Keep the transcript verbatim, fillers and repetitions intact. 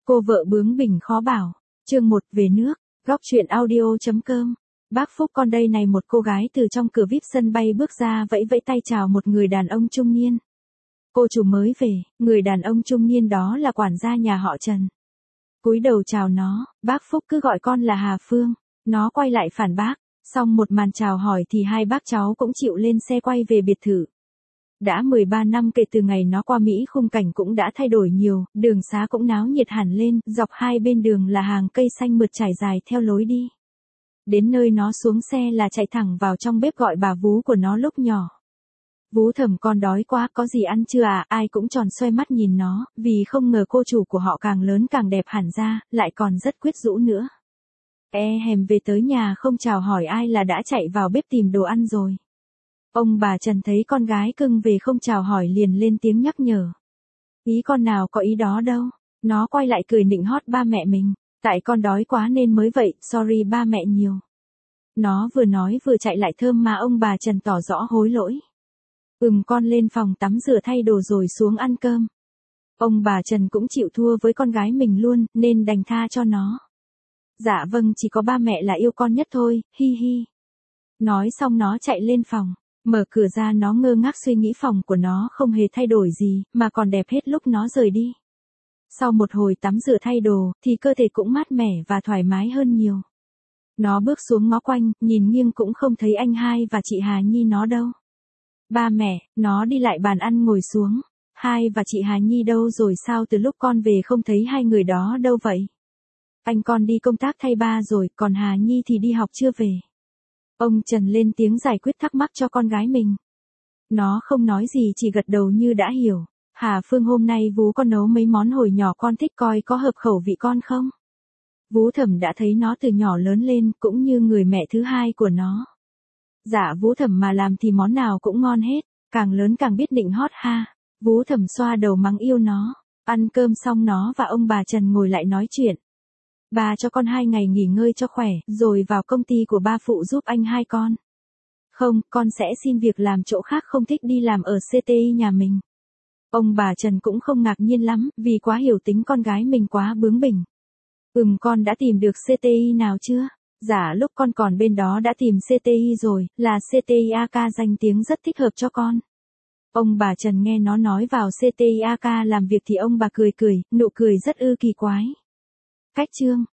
Cô vợ bướng bỉnh khó bảo. Chương một về nước, góc truyện audio.com. Bác Phúc con đây này, một cô gái từ trong cửa víp sân bay bước ra vẫy vẫy tay chào một người đàn ông trung niên. Cô chủ mới về, người đàn ông trung niên đó là quản gia nhà họ Trần. Cúi đầu chào nó, bác Phúc cứ gọi con là Hà Phương. Nó quay lại phản bác, xong một màn chào hỏi thì hai bác cháu cũng chịu lên xe quay về biệt thự. Đã mười ba năm kể từ ngày nó qua Mỹ, khung cảnh cũng đã thay đổi nhiều, đường xá cũng náo nhiệt hẳn lên, dọc hai bên đường là hàng cây xanh mượt trải dài theo lối đi. Đến nơi nó xuống xe là chạy thẳng vào trong bếp gọi bà vú của nó lúc nhỏ. Vú Thẩm, con đói quá, có gì ăn chưa à? Ai cũng tròn xoay mắt nhìn nó, vì không ngờ cô chủ của họ càng lớn càng đẹp hẳn ra, lại còn rất quyến rũ nữa. E hèm về tới nhà không chào hỏi ai là đã chạy vào bếp tìm đồ ăn rồi. Ông bà Trần thấy con gái cưng về không chào hỏi liền lên tiếng nhắc nhở. Ý con nào có ý đó đâu. Nó quay lại cười nịnh hót ba mẹ mình. Tại con đói quá nên mới vậy, sorry ba mẹ nhiều. Nó vừa nói vừa chạy lại thơm mà ông bà Trần tỏ rõ hối lỗi. Ừm, con lên phòng tắm rửa thay đồ rồi xuống ăn cơm. Ông bà Trần cũng chịu thua với con gái mình luôn, nên đành tha cho nó. Dạ vâng, chỉ có ba mẹ là yêu con nhất thôi, hi hi. Nói xong nó chạy lên phòng. Mở cửa ra nó ngơ ngác suy nghĩ phòng của nó không hề thay đổi gì, mà còn đẹp hết lúc nó rời đi. Sau một hồi tắm rửa thay đồ, thì cơ thể cũng mát mẻ và thoải mái hơn nhiều. Nó bước xuống ngó quanh, nhìn nghiêng cũng không thấy anh hai và chị Hà Nhi nó đâu. Ba mẹ, nó đi lại bàn ăn ngồi xuống. Hai và chị Hà Nhi đâu rồi, sao từ lúc con về không thấy hai người đó đâu vậy? Anh con đi công tác thay ba rồi, còn Hà Nhi thì đi học chưa về. Ông Trần lên tiếng giải quyết thắc mắc cho con gái mình. Nó không nói gì, chỉ gật đầu như đã hiểu. Hà Phương, hôm nay vú con nấu mấy món hồi nhỏ con thích, coi có hợp khẩu vị con không? Vú Thẩm đã thấy nó từ nhỏ lớn lên, cũng như người mẹ thứ hai của nó. Dạ Vú Thẩm mà làm thì món nào cũng ngon hết, càng lớn càng biết nịnh hót ha. Vú Thẩm xoa đầu mắng yêu nó. Ăn cơm xong nó và ông bà Trần ngồi lại nói chuyện. Bà cho con hai ngày nghỉ ngơi cho khỏe, rồi vào công ty của ba phụ giúp anh hai con. Không, con sẽ xin việc làm chỗ khác, không thích đi làm ở xê tê i nhà mình. Ông bà Trần cũng không ngạc nhiên lắm, vì quá hiểu tính con gái mình quá bướng bỉnh. Ừm, con đã tìm được xê tê i nào chưa? Dạ lúc con còn bên đó đã tìm xê tê i rồi, là xê tê i a ca, danh tiếng rất thích hợp cho con. Ông bà Trần nghe nó nói vào xê tê i a ca làm việc thì ông bà cười cười, nụ cười rất ư kỳ quái. Cách chương